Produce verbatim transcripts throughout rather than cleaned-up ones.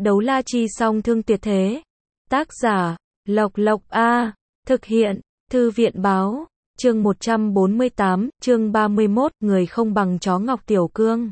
Đấu la chi song thương tuyệt thế. Tác giả, Lộc Lộc A. Thực hiện, Thư viện báo. Chương một trăm bốn mươi tám, chương ba mươi mốt, người không bằng chó Ngọc Tiểu Cương.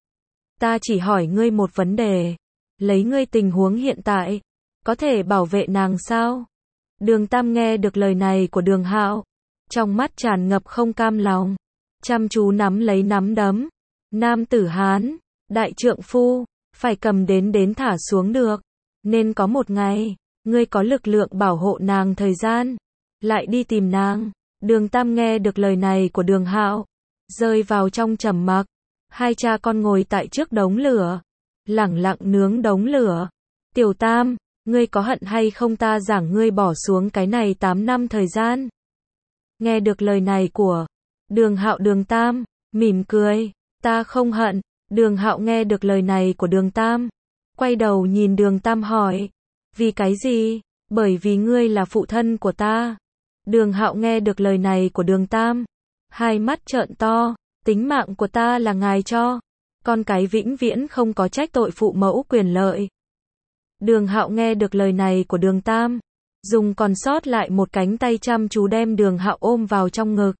Ta chỉ hỏi ngươi một vấn đề. Lấy ngươi tình huống hiện tại, có thể bảo vệ nàng sao? Đường Tam nghe được lời này của Đường Hạo, trong mắt tràn ngập không cam lòng, chăm chú nắm lấy nắm đấm. Nam tử Hán, đại trượng phu, phải cầm đến đến thả xuống được. Nên có một ngày, ngươi có lực lượng bảo hộ nàng thời gian, lại đi tìm nàng. Đường Tam nghe được lời này của Đường Hạo, rơi vào trong trầm mặc. Hai cha con ngồi tại trước đống lửa, lẳng lặng nướng đống lửa. Tiểu Tam, ngươi có hận hay không ta giảng ngươi bỏ xuống cái này tám năm thời gian? Nghe được lời này của Đường Hạo, Đường Tam mỉm cười, ta không hận. Đường Hạo nghe được lời này của Đường Tam, quay đầu nhìn Đường Tam hỏi, vì cái gì? Bởi vì ngươi là phụ thân của ta. Đường Hạo nghe được lời này của Đường Tam, hai mắt trợn to, tính mạng của ta là ngài cho, con cái vĩnh viễn không có trách tội phụ mẫu quyền lợi. Đường Hạo nghe được lời này của Đường Tam, dùng còn sót lại một cánh tay chăm chú đem Đường Hạo ôm vào trong ngực.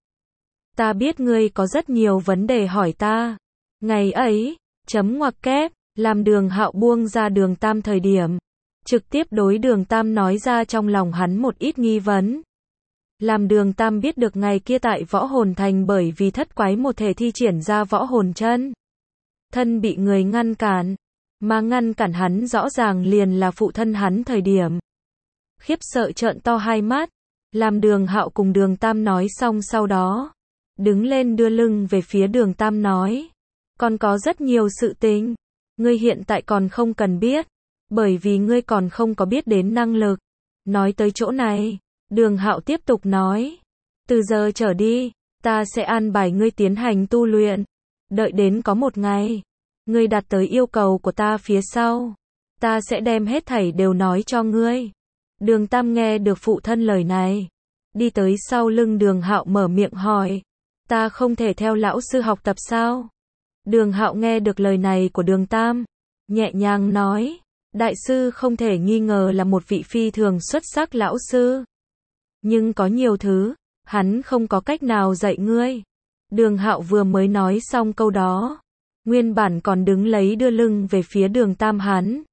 Ta biết ngươi có rất nhiều vấn đề hỏi ta. Ngày ấy, chấm ngoặc kép, làm Đường Hạo buông ra Đường Tam thời điểm, trực tiếp đối Đường Tam nói ra trong lòng hắn một ít nghi vấn. Làm Đường Tam biết được ngày kia tại Võ Hồn Thành bởi vì thất quái một thể thi triển ra võ hồn chân thân bị người ngăn cản, mà ngăn cản hắn rõ ràng liền là phụ thân hắn thời điểm. Khiếp sợ trợn to hai mắt, làm Đường Hạo cùng Đường Tam nói xong sau đó, đứng lên đưa lưng về phía Đường Tam nói, còn có rất nhiều sự tình, ngươi hiện tại còn không cần biết, bởi vì ngươi còn không có biết đến năng lực. Nói tới chỗ này, Đường Hạo tiếp tục nói, từ giờ trở đi, ta sẽ an bài ngươi tiến hành tu luyện, đợi đến có một ngày, ngươi đạt tới yêu cầu của ta phía sau, ta sẽ đem hết thảy đều nói cho ngươi. Đường Tam nghe được phụ thân lời này, đi tới sau lưng Đường Hạo mở miệng hỏi, ta không thể theo lão sư học tập sao? Đường Hạo nghe được lời này của Đường Tam, nhẹ nhàng nói, đại sư không thể nghi ngờ là một vị phi thường xuất sắc lão sư. Nhưng có nhiều thứ, hắn không có cách nào dạy ngươi. Đường Hạo vừa mới nói xong câu đó, nguyên bản còn đứng lấy đưa lưng về phía Đường Tam hắn,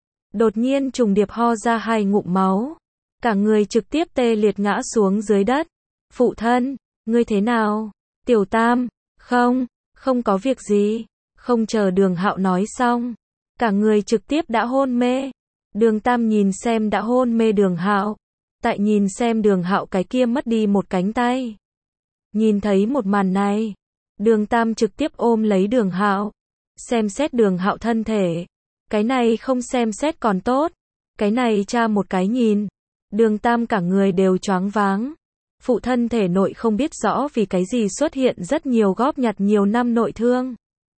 đột nhiên trùng điệp ho ra hai ngụm máu, cả người trực tiếp tê liệt ngã xuống dưới đất. Phụ thân, ngươi thế nào? Tiểu Tam, không, không có việc gì. Không chờ Đường Hạo nói xong, cả người trực tiếp đã hôn mê. Đường Tam nhìn xem đã hôn mê Đường Hạo, tại nhìn xem Đường Hạo cái kia mất đi một cánh tay. Nhìn thấy một màn này, Đường Tam trực tiếp ôm lấy Đường Hạo, xem xét Đường Hạo thân thể. Cái này không xem xét còn tốt, cái này tra một cái nhìn, Đường Tam cả người đều choáng váng. Phụ thân thể nội không biết rõ vì cái gì xuất hiện rất nhiều góp nhặt nhiều năm nội thương.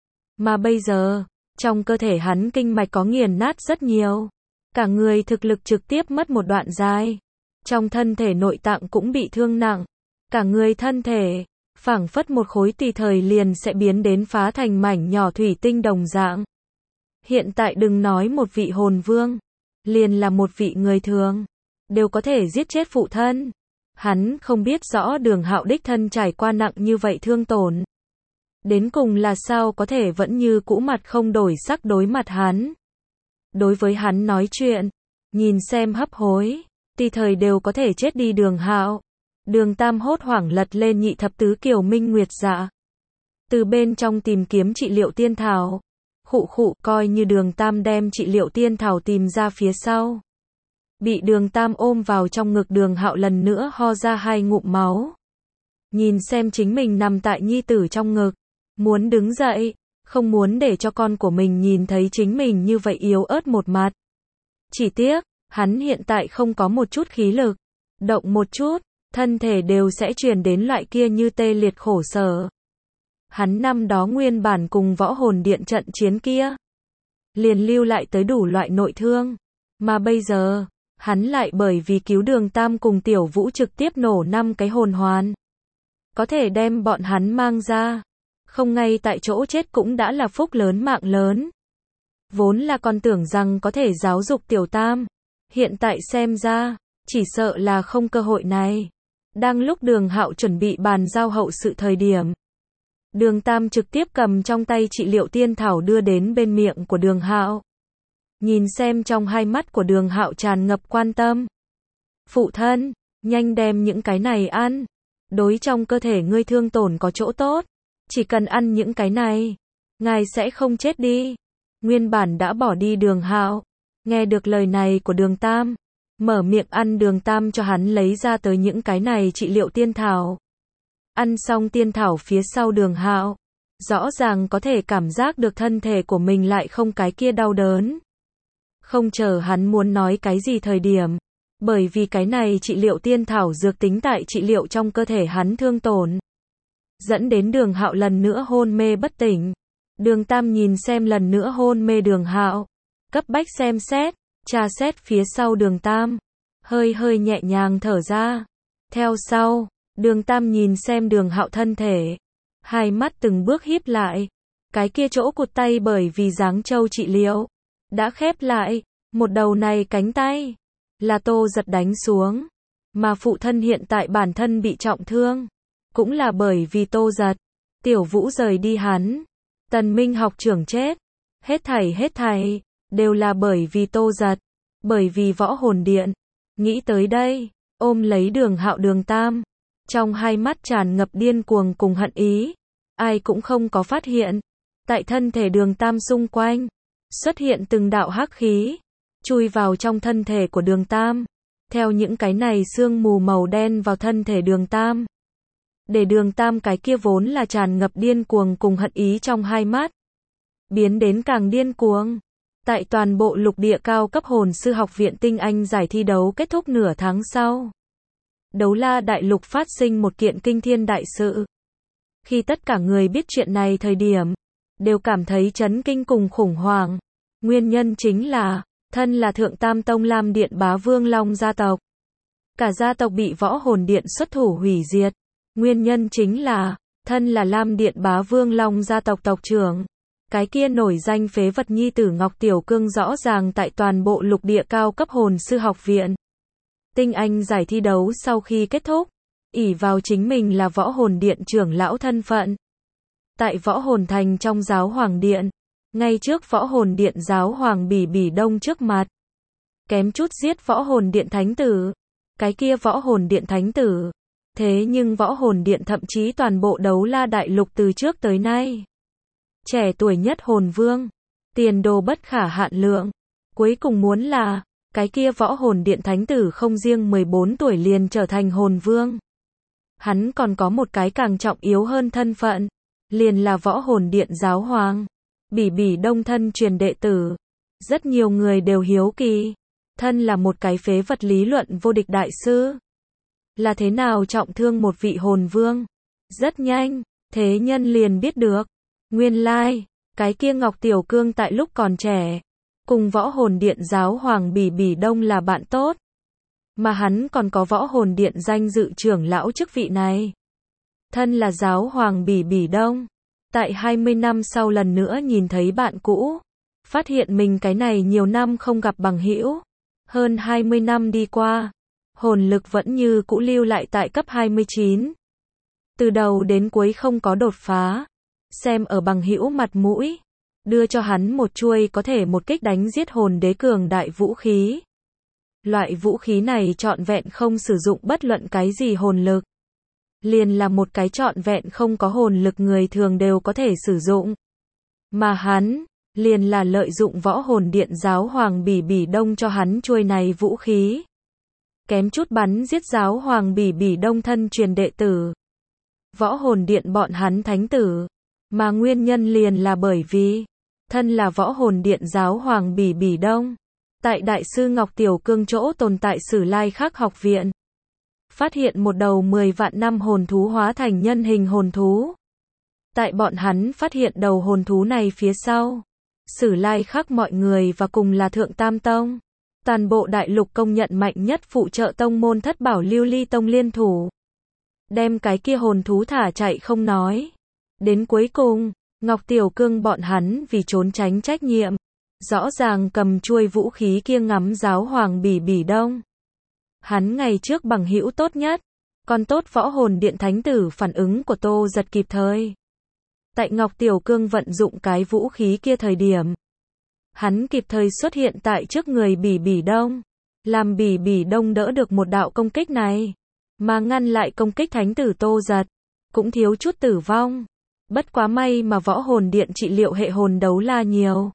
Mà bây giờ, trong cơ thể hắn kinh mạch có nghiền nát rất nhiều. Cả người thực lực trực tiếp mất một đoạn dài. Trong thân thể nội tạng cũng bị thương nặng. Cả người thân thể, phảng phất một khối tùy thời liền sẽ biến đến phá thành mảnh nhỏ thủy tinh đồng dạng. Hiện tại đừng nói một vị hồn vương, liền là một vị người thường, đều có thể giết chết phụ thân. Hắn không biết rõ Đường Hạo đích thân trải qua nặng như vậy thương tổn. Đến cùng là sao có thể vẫn như cũ mặt không đổi sắc đối mặt hắn. Đối với hắn nói chuyện, nhìn xem hấp hối, tùy thời đều có thể chết đi Đường Hạo. Đường Tam hốt hoảng lật lên nhị thập tứ kiều minh nguyệt dạ, từ bên trong tìm kiếm trị liệu tiên thảo. Khụ khụ, coi như Đường Tam đem trị liệu tiên thảo tìm ra phía sau. Bị Đường Tam ôm vào trong ngực, Đường Hạo lần nữa ho ra hai ngụm máu. Nhìn xem chính mình nằm tại nhi tử trong ngực, muốn đứng dậy, không muốn để cho con của mình nhìn thấy chính mình như vậy yếu ớt một mặt. Chỉ tiếc, hắn hiện tại không có một chút khí lực, động một chút, thân thể đều sẽ truyền đến loại kia như tê liệt khổ sở. Hắn năm đó nguyên bản cùng võ hồn điện trận chiến kia, liền lưu lại tới đủ loại nội thương, mà bây giờ, hắn lại bởi vì cứu Đường Tam cùng Tiểu Vũ trực tiếp nổ năm cái hồn hoàn. Có thể đem bọn hắn mang ra, không ngay tại chỗ chết cũng đã là phúc lớn mạng lớn. Vốn là còn tưởng rằng có thể giáo dục Tiểu Tam, hiện tại xem ra, chỉ sợ là không cơ hội này. Đang lúc Đường Hạo chuẩn bị bàn giao hậu sự thời điểm, Đường Tam trực tiếp cầm trong tay trị liệu tiên thảo đưa đến bên miệng của Đường Hạo. Nhìn xem trong hai mắt của Đường Hạo tràn ngập quan tâm. Phụ thân, nhanh đem những cái này ăn. Đối trong cơ thể ngươi thương tổn có chỗ tốt. Chỉ cần ăn những cái này, ngài sẽ không chết đi. Nguyên bản đã bỏ đi Đường Hạo, nghe được lời này của Đường Tam, mở miệng ăn. Đường Tam cho hắn lấy ra tới những cái này trị liệu tiên thảo. Ăn xong tiên thảo phía sau Đường Hạo, rõ ràng có thể cảm giác được thân thể của mình lại không cái kia đau đớn. Không chờ hắn muốn nói cái gì thời điểm, bởi vì cái này trị liệu tiên thảo dược tính tại trị liệu trong cơ thể hắn thương tổn, dẫn đến Đường Hạo lần nữa hôn mê bất tỉnh. Đường Tam nhìn xem lần nữa hôn mê Đường Hạo, cấp bách xem xét, tra xét phía sau Đường Tam, hơi hơi nhẹ nhàng thở ra. Theo sau, Đường Tam nhìn xem Đường Hạo thân thể, hai mắt từng bước híp lại, cái kia chỗ cụt tay bởi vì giáng châu trị liệu đã khép lại, một đầu này cánh tay là Tô Giật đánh xuống, mà phụ thân hiện tại bản thân bị trọng thương, cũng là bởi vì Tô Giật. Tiểu Vũ rời đi hắn, Tần Minh học trưởng chết, hết thảy hết thảy đều là bởi vì Tô Giật, bởi vì Võ Hồn Điện. Nghĩ tới đây, ôm lấy Đường Hạo Đường Tam, trong hai mắt tràn ngập điên cuồng cùng hận ý. Ai cũng không có phát hiện, tại thân thể Đường Tam xung quanh xuất hiện từng đạo hắc khí, chui vào trong thân thể của Đường Tam. Theo những cái này sương mù màu đen vào thân thể Đường Tam, để Đường Tam cái kia vốn là tràn ngập điên cuồng cùng hận ý trong hai mắt, biến đến càng điên cuồng. Tại toàn bộ lục địa cao cấp hồn sư học viện tinh anh giải thi đấu kết thúc nửa tháng sau, Đấu La Đại Lục phát sinh một kiện kinh thiên đại sự. Khi tất cả người biết chuyện này thời điểm, đều cảm thấy chấn kinh cùng khủng hoảng. Nguyên nhân chính là, thân là Thượng Tam Tông Lam Điện Bá Vương Long gia tộc. Cả gia tộc bị Võ Hồn Điện xuất thủ hủy diệt. Nguyên nhân chính là, thân là Lam Điện Bá Vương Long gia tộc tộc trưởng. Cái kia nổi danh phế vật nhi tử Ngọc Tiểu Cương rõ ràng tại toàn bộ lục địa cao cấp hồn sư học viện tinh anh giải thi đấu sau khi kết thúc, ỷ vào chính mình là Võ Hồn Điện trưởng lão thân phận. Tại Võ Hồn Thành trong Giáo Hoàng Điện, ngay trước Võ Hồn Điện Giáo Hoàng Bỉ Bỉ Đông trước mặt, kém chút giết Võ Hồn Điện Thánh Tử. Cái kia Võ Hồn Điện Thánh Tử. Thế nhưng Võ Hồn Điện thậm chí toàn bộ Đấu La Đại Lục từ trước tới nay, trẻ tuổi nhất hồn vương, tiền đồ bất khả hạn lượng. Cuối cùng muốn là, cái kia Võ Hồn Điện Thánh Tử không riêng mười bốn tuổi liền trở thành hồn vương. Hắn còn có một cái càng trọng yếu hơn thân phận, liền là Võ Hồn Điện Giáo Hoàng, Bỉ Bỉ Đông thân truyền đệ tử. Rất nhiều người đều hiếu kỳ, thân là một cái phế vật lý luận vô địch đại sư, là thế nào trọng thương một vị hồn vương. Rất nhanh, thế nhân liền biết được, nguyên lai, like, cái kia Ngọc Tiểu Cương tại lúc còn trẻ, cùng Võ Hồn Điện Giáo Hoàng Bỉ Bỉ Đông là bạn tốt, mà hắn còn có Võ Hồn Điện danh dự trưởng lão chức vị này. Thân là Giáo Hoàng Bỉ Bỉ Đông, tại hai mươi năm sau lần nữa nhìn thấy bạn cũ, phát hiện mình cái này nhiều năm không gặp bằng hữu, hơn hai mươi năm đi qua, hồn lực vẫn như cũ lưu lại tại cấp hai mươi chín. Từ đầu đến cuối không có đột phá, xem ở bằng hữu mặt mũi, đưa cho hắn một chuôi có thể một kích đánh giết hồn đế cường đại vũ khí. Loại vũ khí này trọn vẹn không sử dụng bất luận cái gì hồn lực, liền là một cái trọn vẹn không có hồn lực người thường đều có thể sử dụng. Mà hắn, liền là lợi dụng Võ Hồn Điện Giáo Hoàng Bỉ Bỉ Đông cho hắn chuôi này vũ khí, kém chút bắn giết Giáo Hoàng Bỉ Bỉ Đông thân truyền đệ tử, Võ Hồn Điện bọn hắn thánh tử. Mà nguyên nhân liền là bởi vì, thân là Võ Hồn Điện Giáo Hoàng Bỉ Bỉ Đông, tại Đại sư Ngọc Tiểu Cương chỗ tồn tại Sử Lai Khắc học viện, phát hiện một đầu mười vạn năm hồn thú hóa thành nhân hình hồn thú. Tại bọn hắn phát hiện đầu hồn thú này phía sau, Sử Lai Khắc mọi người và cùng là Thượng Tam Tông, toàn bộ đại lục công nhận mạnh nhất phụ trợ tông môn Thất Bảo Lưu Ly Tông liên thủ, đem cái kia hồn thú thả chạy không nói. Đến cuối cùng, Ngọc Tiểu Cương bọn hắn vì trốn tránh trách nhiệm, rõ ràng cầm chuôi vũ khí kia ngắm giáo hoàng Bỉ Bỉ Đông. Hắn ngày trước bằng hữu tốt nhất, còn tốt võ hồn điện thánh tử phản ứng của Tô Giật kịp thời. Tại Ngọc Tiểu Cương vận dụng cái vũ khí kia thời điểm, hắn kịp thời xuất hiện tại trước người Bỉ Bỉ Đông, làm Bỉ Bỉ Đông đỡ được một đạo công kích này, mà ngăn lại công kích thánh tử Tô Giật, cũng thiếu chút tử vong. Bất quá may mà võ hồn điện trị liệu hệ hồn đấu la nhiều.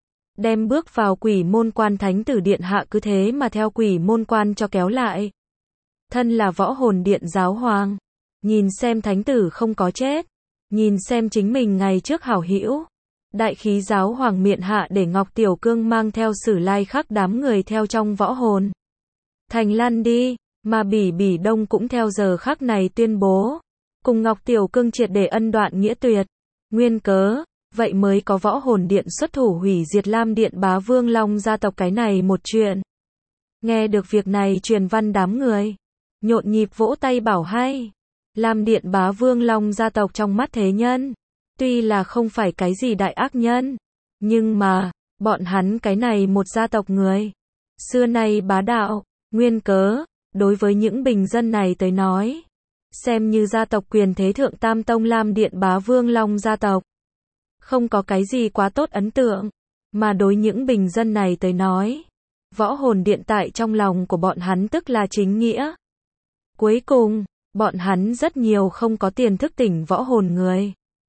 Đem bước vào quỷ môn quan thánh tử điện hạ cứ thế mà theo quỷ môn quan cho kéo lại. Thân là võ hồn điện giáo hoàng, nhìn xem thánh tử không có chết, nhìn xem chính mình ngày trước hảo hữu, đại khí giáo hoàng miện hạ để Ngọc Tiểu Cương mang theo Sử Lai Khắc đám người theo trong võ hồn thành lăn đi, mà Bỉ Bỉ Đông cũng theo giờ khắc này tuyên bố, cùng Ngọc Tiểu Cương triệt để ân đoạn nghĩa tuyệt. Nguyên cớ, vậy mới có võ hồn điện xuất thủ hủy diệt Lam Điện Bá Vương Long gia tộc cái này một chuyện. Nghe được việc này truyền văn đám người, nhộn nhịp vỗ tay bảo hay. Lam Điện Bá Vương Long gia tộc trong mắt thế nhân, tuy là không phải cái gì đại ác nhân, nhưng mà, bọn hắn cái này một gia tộc người, xưa nay bá đạo, nguyên cớ, đối với những bình dân này tới nói, xem như gia tộc quyền thế thượng tam tông Lam Điện Bá Vương Long gia tộc. Không có cái gì quá tốt ấn tượng, mà đối những bình dân này tới nói, võ hồn điện tại trong lòng của bọn hắn tức là chính nghĩa. Cuối cùng, bọn hắn rất nhiều không có tiền thức tỉnh võ hồn người,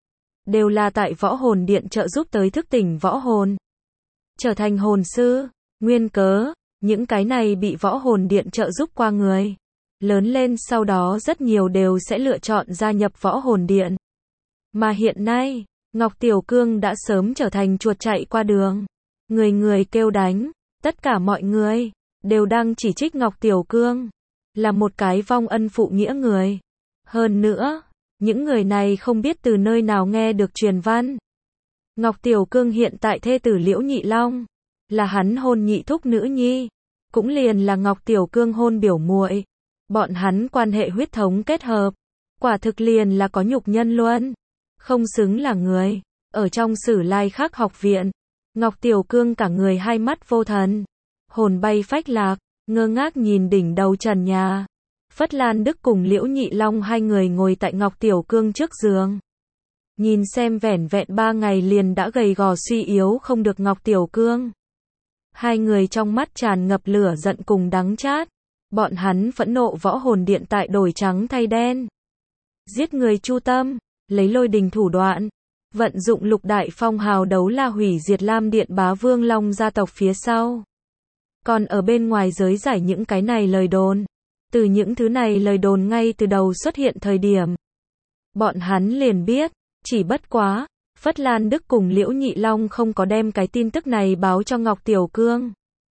đều là tại võ hồn điện trợ giúp tới thức tỉnh võ hồn, trở thành hồn sư. Nguyên cớ, những cái này bị võ hồn điện trợ giúp qua người, lớn lên sau đó rất nhiều đều sẽ lựa chọn gia nhập võ hồn điện. Mà hiện nay, Ngọc Tiểu Cương đã sớm trở thành chuột chạy qua đường, người người kêu đánh, tất cả mọi người đều đang chỉ trích Ngọc Tiểu Cương là một cái vong ân phụ nghĩa người. Hơn nữa, những người này không biết từ nơi nào nghe được truyền văn. Ngọc Tiểu Cương hiện tại thê tử Liễu Nhị Long, là hắn hôn nhị thúc nữ nhi, cũng liền là Ngọc Tiểu Cương hôn biểu muội. Bọn hắn quan hệ huyết thống kết hợp, quả thực liền là có nhục nhân luôn, không xứng là người. Ở trong Sử Lai Khắc học viện, Ngọc Tiểu Cương cả người hai mắt vô thần, hồn bay phách lạc, ngơ ngác nhìn đỉnh đầu trần nhà. Phất Lan Đức cùng Liễu Nhị Long hai người ngồi tại Ngọc Tiểu Cương trước giường, nhìn xem vẻn vẹn ba ngày liền đã gầy gò suy yếu không được Ngọc Tiểu Cương. Hai người trong mắt tràn ngập lửa giận cùng đắng chát. Bọn hắn phẫn nộ võ hồn điện tại đổi trắng thay đen, giết người chu tâm, lấy lôi đình thủ đoạn, vận dụng lục đại phong hào đấu la hủy diệt Lam Điện Bá Vương Long gia tộc phía sau. Còn ở bên ngoài giới giải những cái này lời đồn. Từ những thứ này lời đồn ngay từ đầu xuất hiện thời điểm, bọn hắn liền biết, chỉ bất quá, Phất Lan Đức cùng Liễu Nhị Long không có đem cái tin tức này báo cho Ngọc Tiểu Cương.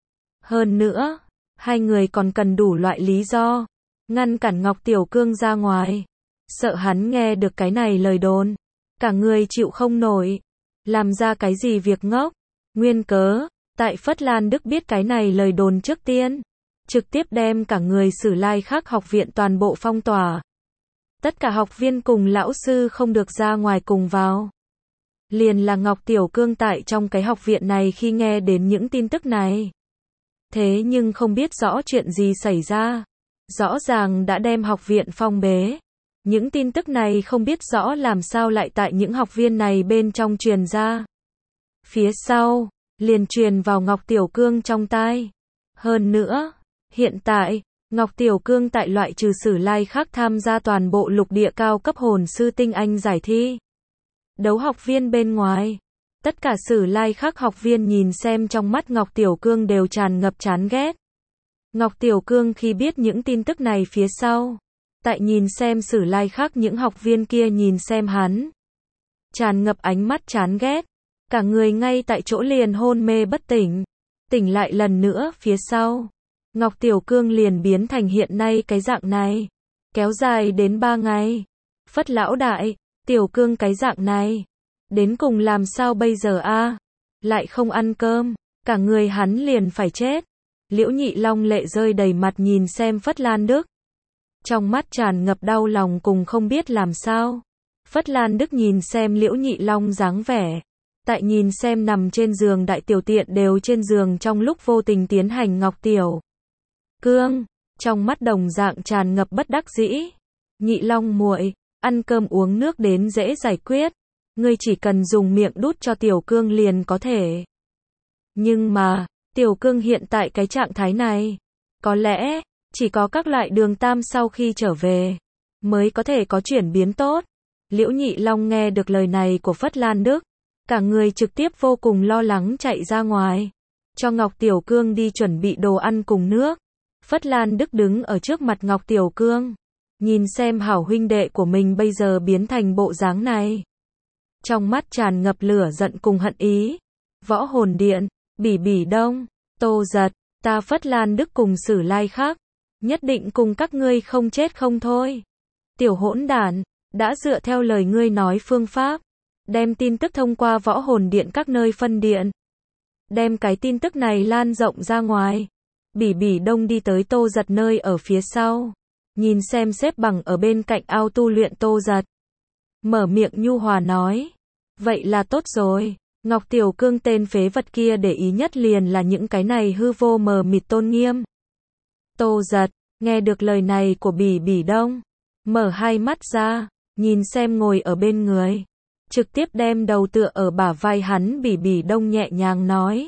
Hơn nữa, hai người còn cần đủ loại lý do, ngăn cản Ngọc Tiểu Cương ra ngoài. Sợ hắn nghe được cái này lời đồn, cả người chịu không nổi, làm ra cái gì việc ngốc. Nguyên cớ, tại Phất Lan Đức biết cái này lời đồn trước tiên, trực tiếp đem cả người Sử Lai Khắc học viện toàn bộ phong tỏa. Tất cả học viên cùng lão sư không được ra ngoài cùng vào. Liền là Ngọc Tiểu Cương tại trong cái học viện này khi nghe đến những tin tức này. Thế nhưng không biết rõ chuyện gì xảy ra. Rõ ràng đã đem học viện phong bế. Những tin tức này không biết rõ làm sao lại tại những học viên này bên trong truyền ra. Phía sau, liền truyền vào Ngọc Tiểu Cương trong tai. Hơn nữa, hiện tại, Ngọc Tiểu Cương tại loại trừ Sử Lai Khắc tham gia toàn bộ lục địa cao cấp hồn sư tinh anh giải thi đấu học viên bên ngoài. Tất cả Sử Lai Khắc học viên nhìn xem trong mắt Ngọc Tiểu Cương đều tràn ngập chán ghét. Ngọc Tiểu Cương khi biết những tin tức này phía sau, tại nhìn xem Sử Lai Khắc những học viên kia nhìn xem hắn, tràn ngập ánh mắt chán ghét, cả người ngay tại chỗ liền hôn mê bất tỉnh. Tỉnh lại lần nữa phía sau, Ngọc Tiểu Cương liền biến thành hiện nay cái dạng này, kéo dài đến ba ngày. Phất lão đại, Tiểu Cương cái dạng này, đến cùng làm sao bây giờ a? Lại không ăn cơm, cả người hắn liền phải chết. Liễu Nhị Long lệ rơi đầy mặt nhìn xem Phất Lan Đức, trong mắt tràn ngập đau lòng cùng không biết làm sao. Phất Lan Đức nhìn xem Liễu Nhị Long dáng vẻ, Tại nhìn xem nằm trên giường đại tiểu tiện đều trên giường trong lúc vô tình tiến hành Ngọc Tiểu Cương, trong mắt đồng dạng tràn ngập bất đắc dĩ. Nhị Long muội, ăn cơm uống nước đến dễ giải quyết, ngươi chỉ cần dùng miệng đút cho Tiểu Cương liền có thể. Nhưng mà, Tiểu Cương hiện tại cái trạng thái này, có lẽ, chỉ có các loại đường tam sau khi trở về, mới có thể có chuyển biến tốt. Liễu Nhị Long nghe được lời này của Phất Lan Đức, cả người trực tiếp vô cùng lo lắng chạy ra ngoài, cho Ngọc Tiểu Cương đi chuẩn bị đồ ăn cùng nước. Phất Lan Đức đứng ở trước mặt Ngọc Tiểu Cương, nhìn xem hảo huynh đệ của mình bây giờ biến thành bộ dáng này. Trong mắt tràn ngập lửa giận cùng hận ý. Võ Hồn Điện, Bỉ Bỉ Đông, Tô Giật, ta Phất Lan Đức cùng Sử Lai Khắc, nhất định cùng các ngươi không chết không thôi. Tiểu hỗn đản, đã dựa theo lời ngươi nói phương pháp, đem tin tức thông qua Võ Hồn Điện các nơi phân điện. Đem cái tin tức này lan rộng ra ngoài. Bỉ Bỉ Đông đi tới Tô Giật nơi ở phía sau, nhìn xem xếp bằng ở bên cạnh ao tu luyện Tô Giật. Mở miệng nhu hòa nói, vậy là tốt rồi. Ngọc Tiểu Cương tên phế vật kia để ý nhất liền là những cái này hư vô mờ mịt tôn nghiêm. Tô Giật, nghe được lời này của Bỉ Bỉ Đông, mở hai mắt ra, nhìn xem ngồi ở bên người, trực tiếp đem đầu tựa ở bả vai hắn. Bỉ Bỉ Đông nhẹ nhàng nói.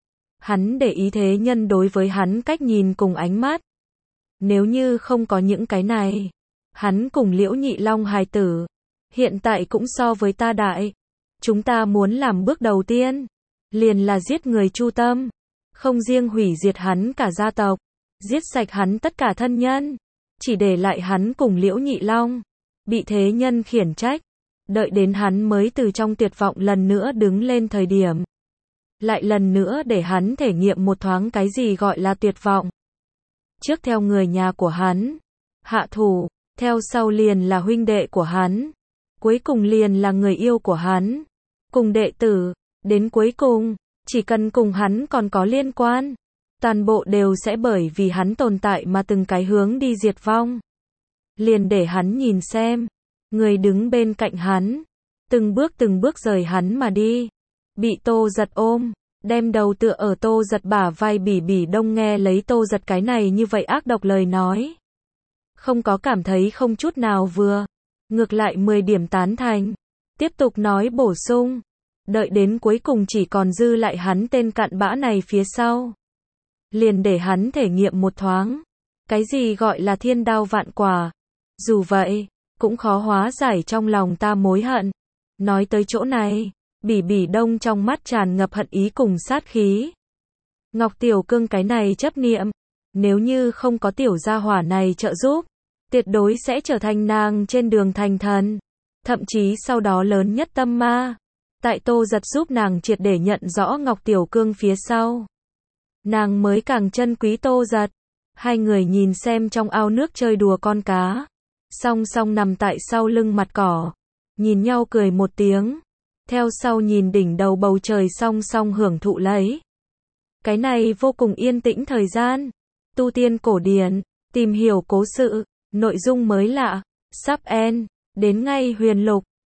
Hắn để ý thế nhân đối với hắn cách nhìn cùng ánh mắt. Nếu như không có những cái này, hắn cùng Liễu Nhị Long hài tử, hiện tại cũng so với ta đại. Chúng ta muốn làm bước đầu tiên, liền là giết người Chu Tâm, không riêng hủy diệt hắn cả gia tộc, giết sạch hắn tất cả thân nhân, chỉ để lại hắn cùng Liễu Nhị Long, bị thế nhân khiển trách, đợi đến hắn mới từ trong tuyệt vọng lần nữa đứng lên thời điểm. Lại lần nữa để hắn thể nghiệm một thoáng cái gì gọi là tuyệt vọng. Trước theo người nhà của hắn, hạ thủ, theo sau liền là huynh đệ của hắn, cuối cùng liền là người yêu của hắn, cùng đệ tử, đến cuối cùng, chỉ cần cùng hắn còn có liên quan, toàn bộ đều sẽ bởi vì hắn tồn tại mà từng cái hướng đi diệt vong. Liền để hắn nhìn xem, người đứng bên cạnh hắn, từng bước từng bước rời hắn mà đi. Bị Tô Giật ôm, đem đầu tựa ở Tô Giật bả vai. Bỉ Bỉ Đông nghe lấy Tô Giật cái này như vậy ác độc lời nói, không có cảm thấy không chút nào vừa, ngược lại mười điểm tán thành, tiếp tục nói bổ sung, đợi đến cuối cùng chỉ còn dư lại hắn tên cặn bã này phía sau, liền để hắn thể nghiệm một thoáng, cái gì gọi là thiên đao vạn quả, dù vậy, cũng khó hóa giải trong lòng ta mối hận. Nói tới chỗ này, Bỉ Bỉ Đông trong mắt tràn ngập hận ý cùng sát khí. Ngọc Tiểu Cương cái này chấp niệm, nếu như không có tiểu gia hỏa này trợ giúp, tuyệt đối sẽ trở thành nàng trên đường thành thần, thậm chí sau đó lớn nhất tâm ma. Tại Tô Giật giúp nàng triệt để nhận rõ Ngọc Tiểu Cương phía sau, nàng mới càng trân quý Tô Giật. Hai người nhìn xem trong ao nước chơi đùa con cá, song song nằm tại sau lưng mặt cỏ, nhìn nhau cười một tiếng, theo sau nhìn đỉnh đầu bầu trời song song hưởng thụ lấy. Cái này vô cùng yên tĩnh thời gian, tu tiên cổ điển, tìm hiểu cố sự, nội dung mới lạ, sắp end, đến ngay huyền lục.